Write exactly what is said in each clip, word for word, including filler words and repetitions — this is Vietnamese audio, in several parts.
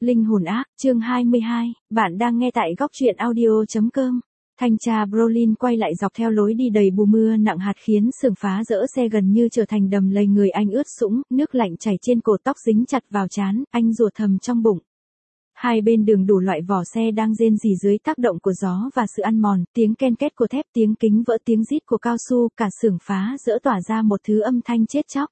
Linh hồn ác, chương hai mươi hai, bạn đang nghe tại góc truyện audio chấm com. Thanh tra Brolin quay lại dọc theo lối đi đầy bùa mưa nặng hạt khiến sườn phá dỡ xe gần như trở thành đầm lầy, người anh ướt sũng, nước lạnh chảy trên cổ, tóc dính chặt vào trán, anh rủa thầm trong bụng. Hai bên đường đủ loại vỏ xe đang rên rỉ dưới tác động của gió và sự ăn mòn, tiếng ken két của thép, tiếng kính vỡ, tiếng rít của cao su, cả xưởng phá dỡ tỏa ra một thứ âm thanh chết chóc.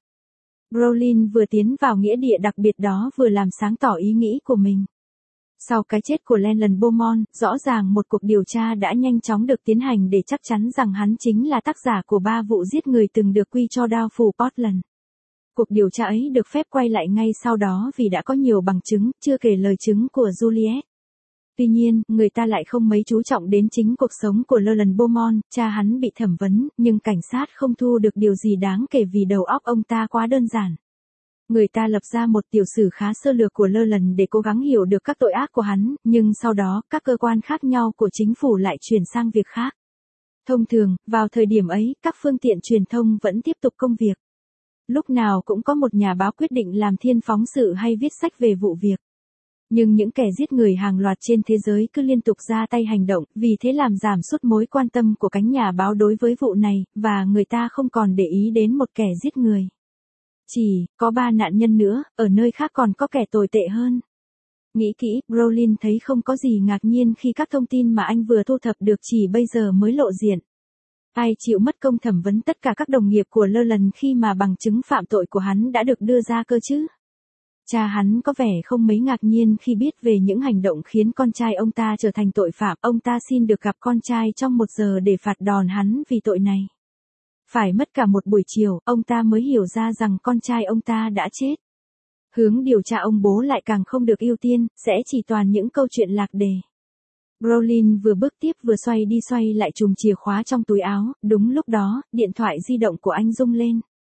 Brolin vừa tiến vào nghĩa địa đặc biệt đó vừa làm sáng tỏ ý nghĩ của mình. Sau cái chết của Leland Beaumont, rõ ràng một cuộc điều tra đã nhanh chóng được tiến hành để chắc chắn rằng hắn chính là tác giả của ba vụ giết người từng được quy cho đao phủ Portland. Cuộc điều tra ấy được phép quay lại ngay sau đó vì đã có nhiều bằng chứng, chưa kể lời chứng của Juliet. Tuy nhiên, người ta lại không mấy chú trọng đến chính cuộc sống của Leland Beaumont, cha hắn bị thẩm vấn, nhưng cảnh sát không thu được điều gì đáng kể vì đầu óc ông ta quá đơn giản. Người ta lập ra một tiểu sử khá sơ lược của Leland để cố gắng hiểu được các tội ác của hắn, nhưng sau đó, các cơ quan khác nhau của chính phủ lại chuyển sang việc khác. Thông thường, vào thời điểm ấy, các phương tiện truyền thông vẫn tiếp tục công việc. Lúc nào cũng có một nhà báo quyết định làm thiên phóng sự hay viết sách về vụ việc. Nhưng những kẻ giết người hàng loạt trên thế giới cứ liên tục ra tay hành động, vì thế làm giảm sút mối quan tâm của cánh nhà báo đối với vụ này, và người ta không còn để ý đến một kẻ giết người. Chỉ, có ba nạn nhân nữa, ở nơi khác còn có kẻ tồi tệ hơn. Nghĩ kỹ, Brolin thấy không có gì ngạc nhiên khi các thông tin mà anh vừa thu thập được chỉ bây giờ mới lộ diện. Ai chịu mất công thẩm vấn tất cả các đồng nghiệp của Leland khi mà bằng chứng phạm tội của hắn đã được đưa ra cơ chứ? Cha hắn có vẻ không mấy ngạc nhiên khi biết về những hành động khiến con trai ông ta trở thành tội phạm. Ông ta xin được gặp con trai trong một giờ để phạt đòn hắn vì tội này. Phải mất cả một buổi chiều, ông ta mới hiểu ra rằng con trai ông ta đã chết. Hướng điều tra ông bố lại càng không được ưu tiên, sẽ chỉ toàn những câu chuyện lạc đề. Brolin vừa bước tiếp vừa xoay đi xoay lại chùm chìa khóa trong túi áo, đúng lúc đó, điện thoại di động của anh rung lên.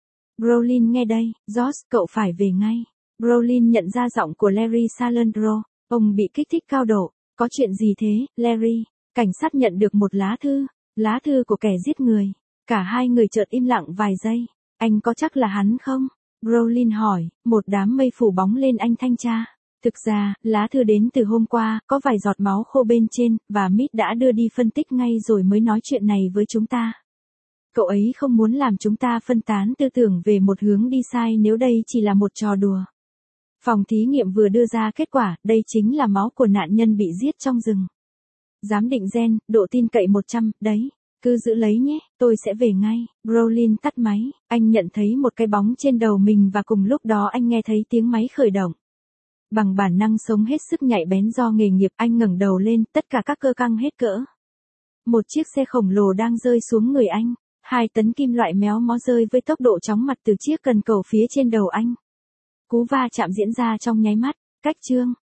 Brolin nghe đây, George, cậu phải về ngay. Brolin nhận ra giọng của Larry Salandro, ông bị kích thích cao độ. Có chuyện gì thế, Larry? Cảnh sát nhận được một lá thư, lá thư của kẻ giết người. Cả hai người chợt im lặng vài giây. Anh có chắc là hắn không? Brolin hỏi, một đám mây phủ bóng lên anh thanh tra. Thực ra, lá thư đến từ hôm qua, có vài giọt máu khô bên trên, và Mít đã đưa đi phân tích ngay rồi mới nói chuyện này với chúng ta. Cậu ấy không muốn làm chúng ta phân tán tư tưởng về một hướng đi sai nếu đây chỉ là một trò đùa. Phòng thí nghiệm vừa đưa ra kết quả, đây chính là máu của nạn nhân bị giết trong rừng. Giám định gen, độ tin cậy một trăm, đấy. Cứ giữ lấy nhé, tôi sẽ về ngay. Brolin tắt máy, anh nhận thấy một cái bóng trên đầu mình và cùng lúc đó anh nghe thấy tiếng máy khởi động. Bằng bản năng sống hết sức nhạy bén do nghề nghiệp, anh ngẩng đầu lên, tất cả các cơ căng hết cỡ. Một chiếc xe khổng lồ đang rơi xuống người anh. Hai tấn kim loại méo mó rơi với tốc độ chóng mặt từ chiếc cần cầu phía trên đầu anh. Cú va chạm diễn ra trong nháy mắt, cách chương.